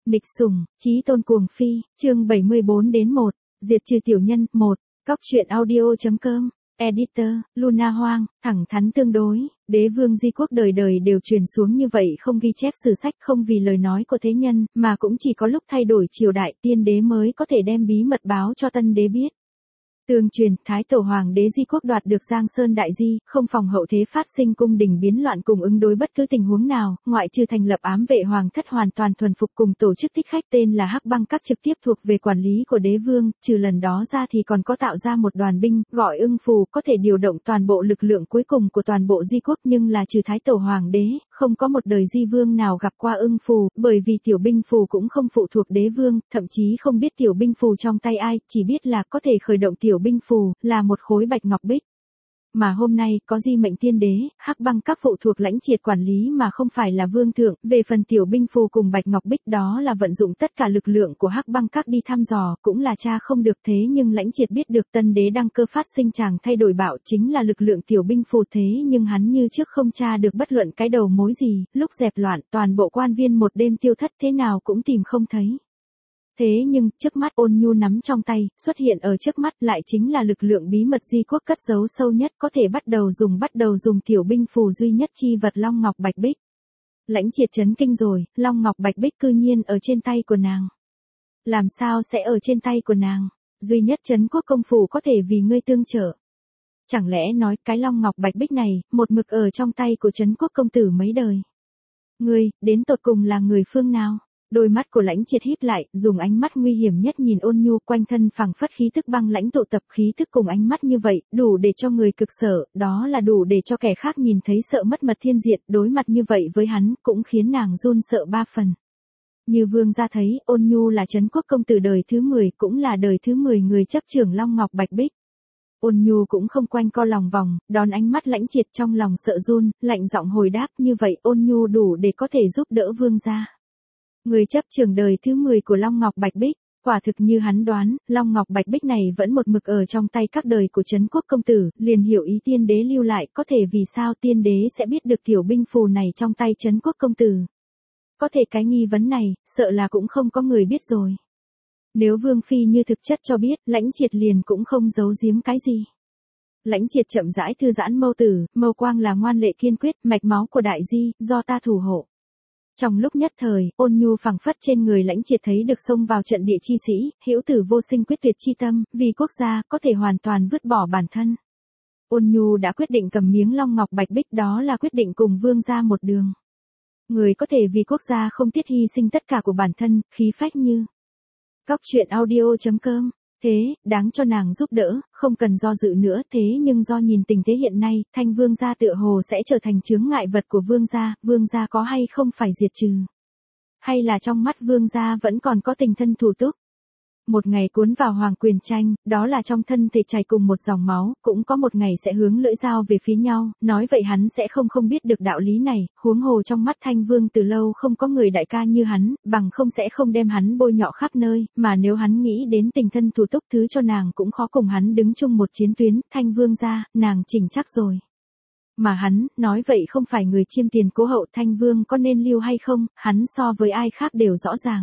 Nghịch sủng, chí tôn cuồng phi, chương 74 đến 1, diệt trừ tiểu nhân, 1, Cóc truyện audio.com, editor, Luna Hoang, thẳng thắn tương đối, đế vương di quốc đời đời đều truyền xuống như vậy không ghi chép sử sách không vì lời nói của thế nhân, mà cũng chỉ có lúc thay đổi triều đại tiên đế mới có thể đem bí mật báo cho tân đế biết. Tương truyền, Thái Tổ Hoàng đế Di Quốc đoạt được Giang Sơn Đại Di, không phòng hậu thế phát sinh cung đình biến loạn cùng ứng đối bất cứ tình huống nào, ngoại trừ thành lập ám vệ hoàng thất hoàn toàn thuần phục cùng tổ chức thích khách tên là Hắc Băng Các trực tiếp thuộc về quản lý của đế vương, trừ lần đó ra thì còn có tạo ra một đoàn binh, gọi Ưng Phù, có thể điều động toàn bộ lực lượng cuối cùng của toàn bộ Di Quốc, nhưng là trừ Thái Tổ Hoàng đế, không có một đời Di Vương nào gặp qua Ưng Phù, bởi vì tiểu binh phù cũng không phụ thuộc đế vương, thậm chí không biết tiểu binh phù trong tay ai, chỉ biết là có thể khởi động tiểu binh phù, là một khối bạch ngọc bích. Mà hôm nay, có di mệnh tiên đế, Hắc Băng Các phụ thuộc lãnh triệt quản lý mà không phải là vương thượng, về phần tiểu binh phù cùng bạch ngọc bích đó là vận dụng tất cả lực lượng của Hắc Băng Các đi thăm dò, cũng là tra không được thế nhưng lãnh triệt biết được tân đế đăng cơ phát sinh chàng thay đổi bạo chính là lực lượng tiểu binh phù thế nhưng hắn như trước không tra được bất luận cái đầu mối gì, lúc dẹp loạn toàn bộ quan viên một đêm tiêu thất thế nào cũng tìm không thấy. Thế nhưng, trước mắt Ôn Nhu nắm trong tay, xuất hiện ở trước mắt lại chính là lực lượng bí mật Di Quốc cất giấu sâu nhất có thể bắt đầu dùng tiểu binh phù duy nhất chi vật Long Ngọc Bạch Bích. Lãnh triệt chấn kinh rồi, Long Ngọc Bạch Bích cư nhiên ở trên tay của nàng. Làm sao sẽ ở trên tay của nàng? Duy nhất Trấn Quốc công phủ có thể vì ngươi tương trợ. Chẳng lẽ nói cái Long Ngọc Bạch Bích này, một mực ở trong tay của Trấn Quốc công tử mấy đời? Ngươi, đến tột cùng là người phương nào? Đôi mắt của lãnh triệt híp lại, dùng ánh mắt nguy hiểm nhất nhìn Ôn Nhu, quanh thân phảng phất khí tức băng lãnh tụ tập, khí tức cùng ánh mắt như vậy, đủ để cho người cực sợ, đó là đủ để cho kẻ khác nhìn thấy sợ mất mật thiên diệt, đối mặt như vậy với hắn, cũng khiến nàng run sợ ba phần. Như vương gia thấy, Ôn Nhu là Trấn Quốc công tử đời thứ 10, cũng là đời thứ 10 người chấp trưởng Long Ngọc Bạch Bích. Ôn Nhu cũng không quanh co lòng vòng, đón ánh mắt lãnh triệt trong lòng sợ run, lạnh giọng hồi đáp, như vậy Ôn Nhu đủ để có thể giúp đỡ vương gia. Người chấp trưởng đời thứ 10 của Long Ngọc Bạch Bích, quả thực như hắn đoán, Long Ngọc Bạch Bích này vẫn một mực ở trong tay các đời của Trấn Quốc công tử, liền hiểu ý tiên đế lưu lại, có thể vì sao tiên đế sẽ biết được tiểu binh phù này trong tay Trấn Quốc công tử. Có thể cái nghi vấn này, sợ là cũng không có người biết rồi. Nếu Vương Phi như thực chất cho biết, lãnh triệt liền cũng không giấu giếm cái gì. Lãnh triệt chậm rãi thư giãn mâu tử, mâu quang là ngoan lệ kiên quyết, mạch máu của đại di, do ta thủ hộ. Trong lúc nhất thời, Ôn Nhu phảng phất trên người lãnh triệt thấy được xông vào trận địa chi sĩ, hữu tử vô sinh quyết tuyệt chi tâm, vì quốc gia, có thể hoàn toàn vứt bỏ bản thân. Ôn Nhu đã quyết định cầm miếng Long Ngọc Bạch Bích, đó là quyết định cùng vương gia một đường. Người có thể vì quốc gia không tiếc hy sinh tất cả của bản thân, khí phách như. Cóc truyện audio.com. Thế, đáng cho nàng giúp đỡ, không cần do dự nữa, thế nhưng do nhìn tình thế hiện nay, Thanh vương gia tựa hồ sẽ trở thành chướng ngại vật của vương gia có hay không phải diệt trừ? Hay là trong mắt vương gia vẫn còn có tình thân thủ túc? Một ngày cuốn vào hoàng quyền tranh, đó là trong thân thể chảy cùng một dòng máu, cũng có một ngày sẽ hướng lưỡi dao về phía nhau, nói vậy hắn sẽ không biết được đạo lý này, huống hồ trong mắt Thanh vương từ lâu không có người đại ca như hắn, bằng không sẽ không đem hắn bôi nhọ khắp nơi, mà nếu hắn nghĩ đến tình thân thủ túc thứ cho nàng cũng khó cùng hắn đứng chung một chiến tuyến, Thanh vương ra, nàng chỉnh chắc rồi. Mà hắn, nói vậy không phải người chiêm tiền cố hậu, Thanh vương có nên lưu hay không, hắn so với ai khác đều rõ ràng.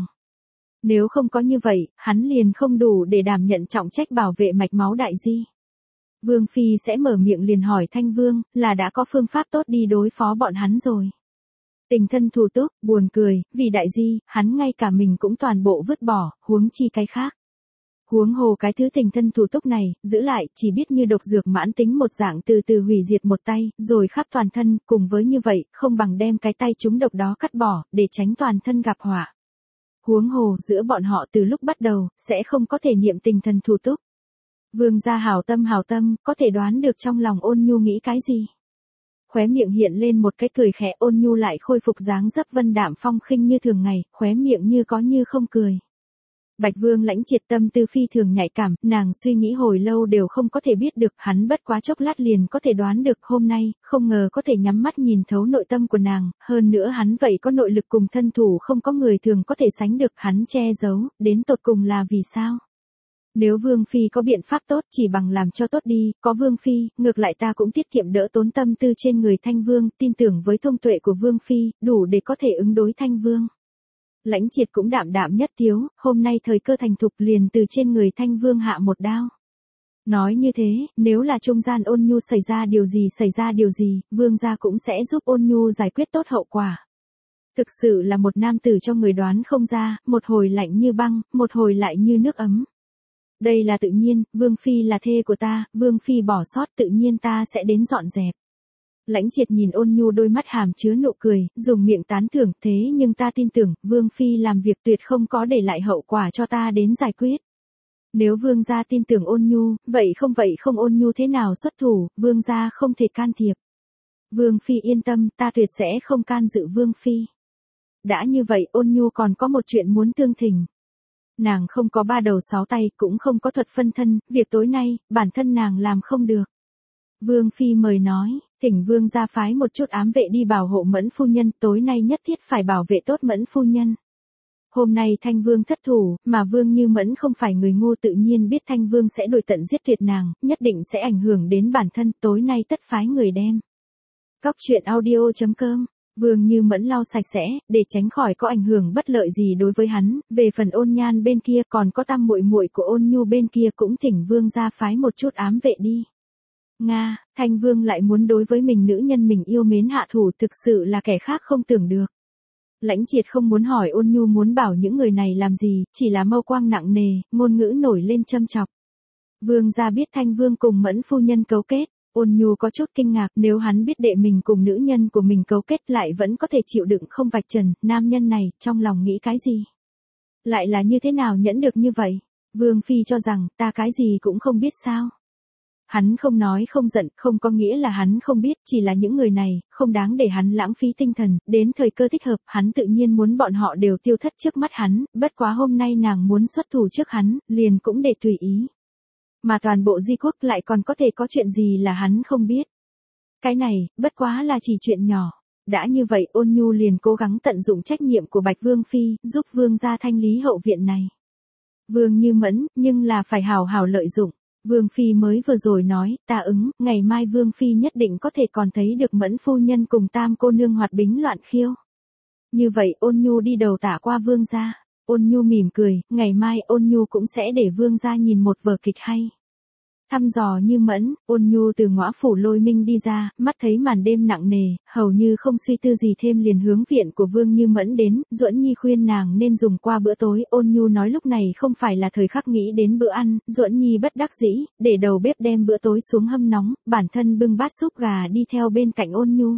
Nếu không có như vậy, hắn liền không đủ để đảm nhận trọng trách bảo vệ mạch máu đại di. Vương Phi sẽ mở miệng liền hỏi Thanh Vương, là đã có phương pháp tốt đi đối phó bọn hắn rồi. Tình thân thủ túc, buồn cười, vì đại di, hắn ngay cả mình cũng toàn bộ vứt bỏ, huống chi cái khác. Huống hồ cái thứ tình thân thủ túc này, giữ lại, chỉ biết như độc dược mãn tính một dạng từ từ hủy diệt một tay, rồi khắp toàn thân, cùng với như vậy, không bằng đem cái tay trúng độc đó cắt bỏ, để tránh toàn thân gặp họa. Huống hồ, giữa bọn họ từ lúc bắt đầu, sẽ không có thể niệm tình thần thủ túc. Vương gia hảo tâm, có thể đoán được trong lòng Ôn Nhu nghĩ cái gì. Khóe miệng hiện lên một cái cười khẽ, Ôn Nhu lại khôi phục dáng dấp vân đạm phong khinh như thường ngày, khóe miệng như có như không cười. Bạch Vương lãnh triệt tâm tư phi thường nhạy cảm, nàng suy nghĩ hồi lâu đều không có thể biết được, hắn bất quá chốc lát liền có thể đoán được, hôm nay, không ngờ có thể nhắm mắt nhìn thấu nội tâm của nàng, hơn nữa hắn vậy có nội lực cùng thân thủ không có người thường có thể sánh được, hắn che giấu, đến tột cùng là vì sao? Nếu Vương Phi có biện pháp tốt chỉ bằng làm cho tốt đi, có Vương Phi, ngược lại ta cũng tiết kiệm đỡ tốn tâm tư trên người Thanh Vương, tin tưởng với thông tuệ của Vương Phi, đủ để có thể ứng đối Thanh Vương. Lãnh Triệt cũng đạm đạm nhất tiếu, hôm nay thời cơ thành thục liền từ trên người Thanh Vương hạ một đao. Nói như thế, nếu là trung gian Ôn Nhu xảy ra điều gì, Vương gia cũng sẽ giúp Ôn Nhu giải quyết tốt hậu quả. Thực sự là một nam tử cho người đoán không ra, một hồi lạnh như băng, một hồi lại như nước ấm. Đây là tự nhiên, Vương Phi là thê của ta, Vương Phi bỏ sót tự nhiên ta sẽ đến dọn dẹp. Lãnh Triệt nhìn Ôn Nhu đôi mắt hàm chứa nụ cười, dùng miệng tán thưởng, thế nhưng ta tin tưởng, Vương Phi làm việc tuyệt không có để lại hậu quả cho ta đến giải quyết. Nếu Vương gia tin tưởng Ôn Nhu, vậy không Ôn Nhu thế nào xuất thủ, Vương gia không thể can thiệp. Vương Phi yên tâm, ta tuyệt sẽ không can dự Vương Phi. Đã như vậy Ôn Nhu còn có một chuyện muốn tương thỉnh. Nàng không có 3 đầu 6 tay, cũng không có thuật phân thân, việc tối nay, bản thân nàng làm không được. Vương Phi mời nói, thỉnh Vương gia phái một chút ám vệ đi bảo hộ Mẫn phu nhân, tối nay nhất thiết phải bảo vệ tốt Mẫn phu nhân. Hôm nay Thanh Vương thất thủ, mà Vương Như Mẫn không phải người ngu tự nhiên biết Thanh Vương sẽ đuổi tận giết tuyệt nàng, nhất định sẽ ảnh hưởng đến bản thân, tối nay tất phái người đem. Cóc truyện audio.com. Vương Như Mẫn lau sạch sẽ, để tránh khỏi có ảnh hưởng bất lợi gì đối với hắn, về phần Ôn Nhan bên kia còn có tam muội muội của Ôn Nhu bên kia cũng thỉnh Vương gia phái một chút ám vệ đi. Nga, Thanh Vương lại muốn đối với mình nữ nhân mình yêu mến hạ thủ, thực sự là kẻ khác không tưởng được. Lãnh Triệt không muốn hỏi Ôn Nhu muốn bảo những người này làm gì, chỉ là mâu quang nặng nề, ngôn ngữ nổi lên châm chọc. Vương gia biết Thanh Vương cùng Mẫn phu nhân cấu kết, Ôn Nhu có chút kinh ngạc, nếu hắn biết đệ mình cùng nữ nhân của mình cấu kết lại vẫn có thể chịu đựng không vạch trần, nam nhân này, trong lòng nghĩ cái gì? Lại là như thế nào nhẫn được như vậy? Vương Phi cho rằng, ta cái gì cũng không biết sao? Hắn không nói không giận, không có nghĩa là hắn không biết, chỉ là những người này, không đáng để hắn lãng phí tinh thần, đến thời cơ thích hợp, hắn tự nhiên muốn bọn họ đều tiêu thất trước mắt hắn, bất quá hôm nay nàng muốn xuất thủ trước hắn, liền cũng để tùy ý. Mà toàn bộ Di quốc lại còn có thể có chuyện gì là hắn không biết. Cái này, bất quá là chỉ chuyện nhỏ. Đã như vậy Ôn Nhu liền cố gắng tận dụng trách nhiệm của Bạch Vương Phi, giúp Vương gia thanh lý hậu viện này. Vương Như Mẫn, nhưng là phải hào hào lợi dụng. Vương Phi mới vừa rồi nói, ta ứng, ngày mai Vương Phi nhất định có thể còn thấy được Mẫn phu nhân cùng tam cô nương hoạt bính loạn khiêu. Như vậy Ôn Nhu đi đầu tả qua Vương gia. Ôn Nhu mỉm cười, ngày mai Ôn Nhu cũng sẽ để Vương gia nhìn một vở kịch hay. Thăm dò Như Mẫn, Ôn Nhu từ ngõ phủ Lôi Minh đi ra, mắt thấy màn đêm nặng nề, hầu như không suy tư gì thêm liền hướng viện của Vương Như Mẫn đến, Duẫn Nhi khuyên nàng nên dùng qua bữa tối, Ôn Nhu nói lúc này không phải là thời khắc nghĩ đến bữa ăn, Duẫn Nhi bất đắc dĩ, để đầu bếp đem bữa tối xuống hâm nóng, bản thân bưng bát súp gà đi theo bên cạnh Ôn Nhu.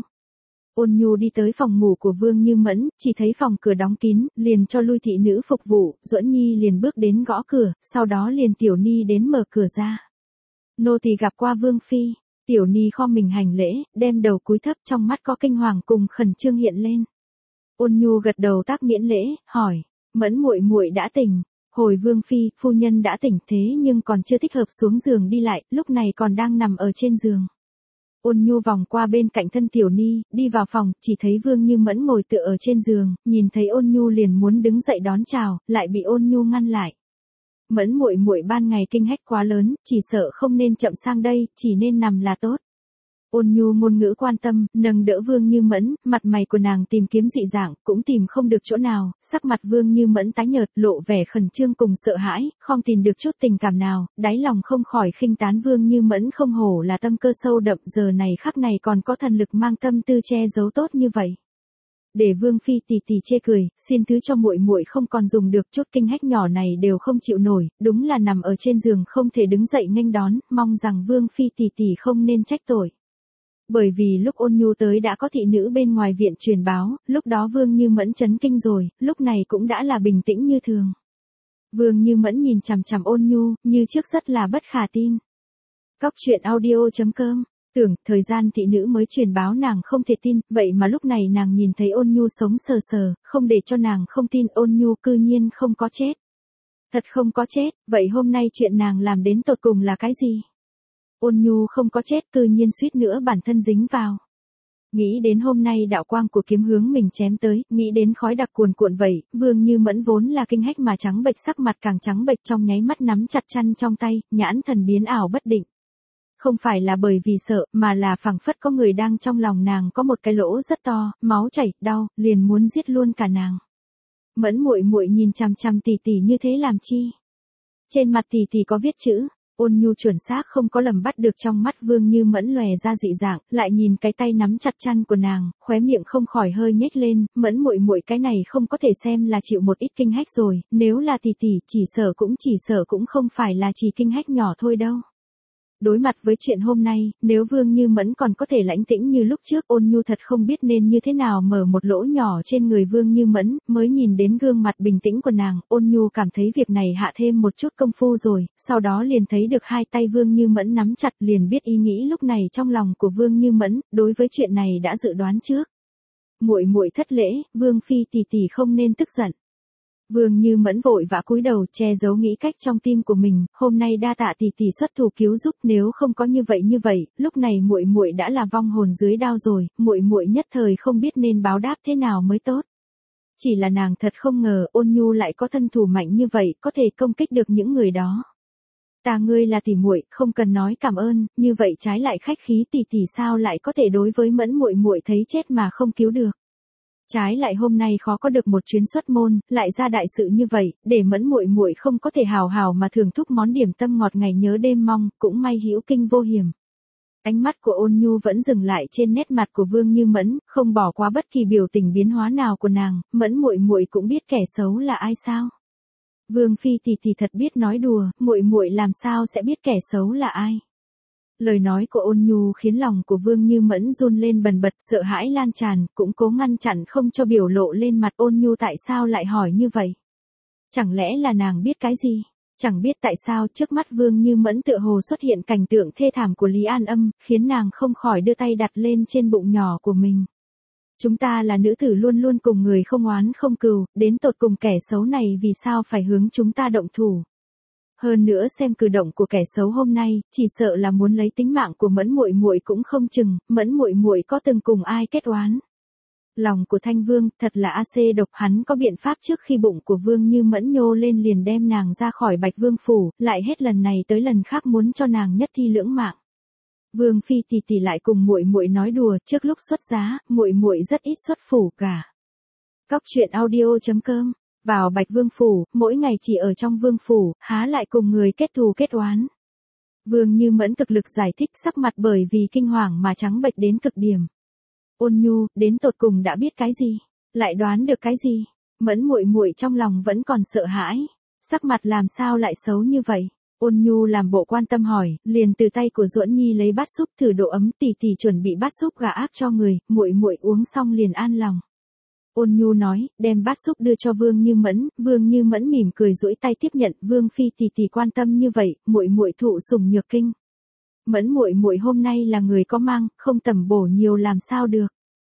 Ôn Nhu đi tới phòng ngủ của Vương Như Mẫn, chỉ thấy phòng cửa đóng kín, liền cho lui thị nữ phục vụ, Duẫn Nhi liền bước đến gõ cửa, sau đó liền Tiểu Ni đến mở cửa ra. Nô tỳ gặp qua Vương Phi, Tiểu Ni khom mình hành lễ, đem đầu cúi thấp trong mắt có kinh hoàng cùng khẩn trương hiện lên. Ôn Nhu gật đầu tác miễn lễ, hỏi, Mẫn muội muội đã tỉnh, hồi Vương Phi, phu nhân đã tỉnh thế nhưng còn chưa thích hợp xuống giường đi lại, lúc này còn đang nằm ở trên giường. Ôn Nhu vòng qua bên cạnh thân Tiểu Ni, đi vào phòng, chỉ thấy Vương Như Mẫn ngồi tựa ở trên giường, nhìn thấy Ôn Nhu liền muốn đứng dậy đón chào, lại bị Ôn Nhu ngăn lại. Mẫn muội muội ban ngày kinh hách quá lớn, chỉ sợ không nên chậm sang đây, chỉ nên nằm là tốt. Ôn Nhu ngôn ngữ quan tâm, nâng đỡ Vương Như Mẫn, mặt mày của nàng tìm kiếm dị dạng, cũng tìm không được chỗ nào, sắc mặt Vương Như Mẫn tái nhợt, lộ vẻ khẩn trương cùng sợ hãi, không tìm được chút tình cảm nào, đáy lòng không khỏi khinh tán Vương Như Mẫn không hổ là tâm cơ sâu đậm, giờ này khắc này còn có thần lực mang tâm tư che giấu tốt như vậy. Để Vương Phi tì tì chê cười, xin thứ cho muội muội không còn dùng được, chút kinh hách nhỏ này đều không chịu nổi, đúng là nằm ở trên giường không thể đứng dậy nghênh đón, mong rằng Vương Phi tì tì không nên trách tội. Bởi vì lúc Ôn Nhu tới đã có thị nữ bên ngoài viện truyền báo, lúc đó Vương Như Mẫn chấn kinh rồi, lúc này cũng đã là bình tĩnh như thường. Vương Như Mẫn nhìn chằm chằm Ôn Nhu, như trước rất là bất khả tin. Cóc truyện audio.com. Tưởng, thời gian thị nữ mới truyền báo nàng không thể tin, vậy mà lúc này nàng nhìn thấy Ôn Nhu sống sờ sờ, không để cho nàng không tin Ôn Nhu cư nhiên không có chết. Thật không có chết, vậy hôm nay chuyện nàng làm đến tột cùng là cái gì? Ôn Nhu không có chết, cư nhiên suýt nữa bản thân dính vào. Nghĩ đến hôm nay đạo quang của kiếm hướng mình chém tới, nghĩ đến khói đặc cuồn cuộn vậy, Vương Như Mẫn vốn là kinh hách mà trắng bệch, sắc mặt càng trắng bệch, trong nháy mắt nắm chặt chăn trong tay, nhãn thần biến ảo bất định. Không phải là bởi vì sợ, mà là phảng phất có người đang trong lòng nàng có một cái lỗ rất to, máu chảy, đau, liền muốn giết luôn cả nàng. Mẫn muội muội nhìn chằm chằm tỷ tỷ như thế làm chi? Trên mặt tỷ tỷ có viết chữ. Ôn nhu chuẩn xác không có lầm bắt được trong mắt Vương Như Mẫn lòe ra dị dạng, lại nhìn cái tay nắm chặt chăn của nàng, khóe miệng không khỏi hơi nhếch lên, Mẫn muội muội cái này không có thể xem là chịu một ít kinh hách rồi, nếu là tỷ tỷ chỉ sợ cũng không phải là chỉ kinh hách nhỏ thôi đâu. Đối mặt với chuyện hôm nay, nếu Vương Như Mẫn còn có thể lãnh tĩnh như lúc trước, Ôn Nhu thật không biết nên như thế nào mở một lỗ nhỏ trên người Vương Như Mẫn, mới nhìn đến gương mặt bình tĩnh của nàng, Ôn Nhu cảm thấy việc này hạ thêm một chút công phu rồi, sau đó liền thấy được hai tay Vương Như Mẫn nắm chặt, liền biết ý nghĩ lúc này trong lòng của Vương Như Mẫn, đối với chuyện này đã dự đoán trước. Muội muội thất lễ, Vương phi tỷ tỷ không nên tức giận. Vương Như Mẫn vội vã cúi đầu che giấu nghĩ cách trong tim của mình, hôm nay đa tạ tỷ tỷ xuất thủ cứu giúp, nếu không có như vậy, lúc này muội muội đã là vong hồn dưới đao rồi, muội muội nhất thời không biết nên báo đáp thế nào mới tốt. Chỉ là nàng thật không ngờ, Ôn Nhu lại có thân thủ mạnh như vậy, có thể công kích được những người đó. Ta ngươi là tỷ muội, không cần nói cảm ơn, như vậy trái lại khách khí, tỷ tỷ sao lại có thể đối với Mẫn muội muội thấy chết mà không cứu được. Trái lại hôm nay khó có được một chuyến xuất môn, lại ra đại sự như vậy, để Mẫn muội muội không có thể hào hào mà thưởng thức món điểm tâm ngọt ngày nhớ đêm mong, cũng may hữu kinh vô hiểm. Ánh mắt của Ôn Nhu vẫn dừng lại trên nét mặt của Vương Như Mẫn, không bỏ qua bất kỳ biểu tình biến hóa nào của nàng, Mẫn muội muội cũng biết kẻ xấu là ai sao? Vương phi tỷ tỷ thật biết nói đùa, muội muội làm sao sẽ biết kẻ xấu là ai? Lời nói của Ôn Nhu khiến lòng của Vương Như Mẫn run lên bần bật, sợ hãi lan tràn, cũng cố ngăn chặn không cho biểu lộ lên mặt. Ôn Nhu tại sao lại hỏi như vậy? Chẳng lẽ là nàng biết cái gì? Chẳng biết tại sao trước mắt Vương Như Mẫn tựa hồ xuất hiện cảnh tượng thê thảm của Lý An Âm, khiến nàng không khỏi đưa tay đặt lên trên bụng nhỏ của mình. Chúng ta là nữ tử luôn luôn cùng người không oán không cừu, đến tột cùng kẻ xấu này vì sao phải hướng chúng ta động thủ? Hơn nữa xem cử động của kẻ xấu hôm nay, chỉ sợ là muốn lấy tính mạng của Mẫn muội muội cũng không chừng, Mẫn muội muội có từng cùng ai kết oán? Lòng của Thanh Vương thật là AC độc, hắn có biện pháp trước khi bụng của Vương Như Mẫn nhô lên liền đem nàng ra khỏi Bạch Vương phủ, lại hết lần này tới lần khác muốn cho nàng nhất thi lưỡng mạng. Vương phi tỷ tỷ lại cùng muội muội nói đùa, trước lúc xuất giá, muội muội rất ít xuất phủ cả. Cóc truyện audio.com. Vào Bạch Vương phủ, mỗi ngày chỉ ở trong Vương phủ, há lại cùng người kết thù kết oán. Vương Như Mẫn cực lực giải thích, sắc mặt bởi vì kinh hoàng mà trắng bệch đến cực điểm. Ôn Nhu, đến tột cùng đã biết cái gì? Lại đoán được cái gì? Mẫn muội muội trong lòng vẫn còn sợ hãi. Sắc mặt làm sao lại xấu như vậy? Ôn Nhu làm bộ quan tâm hỏi, liền từ tay của Duẫn Nhi lấy bát súp thử độ ấm, tỷ tỷ chuẩn bị bát súp gà áp cho người, muội muội uống xong liền an lòng. Ôn Nhu nói, đem bát súp đưa cho Vương Như Mẫn mỉm cười duỗi tay tiếp nhận, Vương phi tỷ tỷ quan tâm như vậy, muội muội thụ sủng nhược kinh. Mẫn muội muội hôm nay là người có mang, không tầm bổ nhiều làm sao được.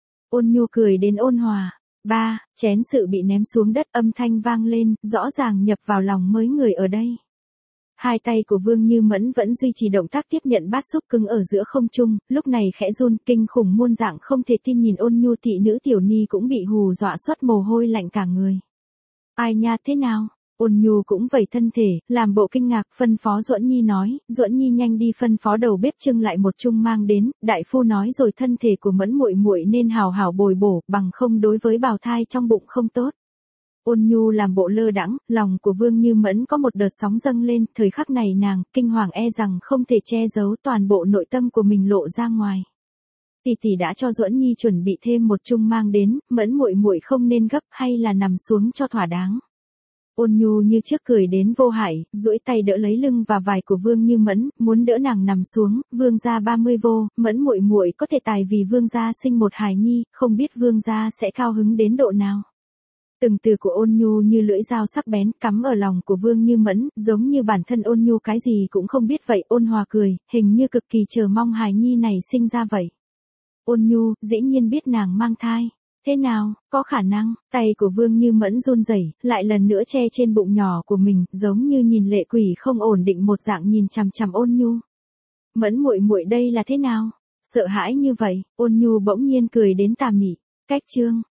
Ôn Nhu cười đến ôn hòa. Ba, chén sự bị ném xuống đất, âm thanh vang lên, rõ ràng nhập vào lòng mấy người ở đây. Hai tay của Vương Như Mẫn vẫn duy trì động tác tiếp nhận bát súp cứng ở giữa không trung, lúc này khẽ run, kinh khủng muôn dạng không thể tin nhìn Ôn Nhu, thị nữ Tiểu Ni cũng bị hù dọa xuất mồ hôi lạnh cả người. Ai nha, thế nào? Ôn Nhu cũng vẩy thân thể, làm bộ kinh ngạc, phân phó Duẫn Nhi nói, Duẫn Nhi nhanh đi phân phó đầu bếp trưng lại một chung mang đến, đại phu nói rồi thân thể của Mẫn muội muội nên hào hào bồi bổ, bằng không đối với bào thai trong bụng không tốt. Ôn Nhu làm bộ lơ đãng, lòng của Vương Như Mẫn có một đợt sóng dâng lên, thời khắc này nàng, kinh hoàng e rằng không thể che giấu toàn bộ nội tâm của mình lộ ra ngoài. Tỷ tỷ đã cho Duẫn Nhi chuẩn bị thêm một chung mang đến, Mẫn muội muội không nên gấp hay là nằm xuống cho thỏa đáng. Ôn Nhu như trước cười đến vô hại, duỗi tay đỡ lấy lưng và vai của Vương Như Mẫn, muốn đỡ nàng nằm xuống, Vương gia 30 vô, Mẫn muội muội có thể tài vì Vương gia sinh một hài nhi, không biết Vương gia sẽ cao hứng đến độ nào. Từng từ của Ôn Nhu như lưỡi dao sắc bén cắm ở lòng của Vương Như Mẫn, giống như bản thân Ôn Nhu cái gì cũng không biết vậy. Ôn Hòa cười, hình như cực kỳ chờ mong hài nhi này sinh ra vậy. Ôn Nhu, dĩ nhiên biết nàng mang thai. Thế nào, có khả năng? Tay của Vương Như Mẫn run rẩy, lại lần nữa che trên bụng nhỏ của mình, giống như nhìn lệ quỷ không ổn định một dạng nhìn chằm chằm Ôn Nhu. Mẫn muội muội đây là thế nào? Sợ hãi như vậy, Ôn Nhu bỗng nhiên cười đến tà mị. Cách chương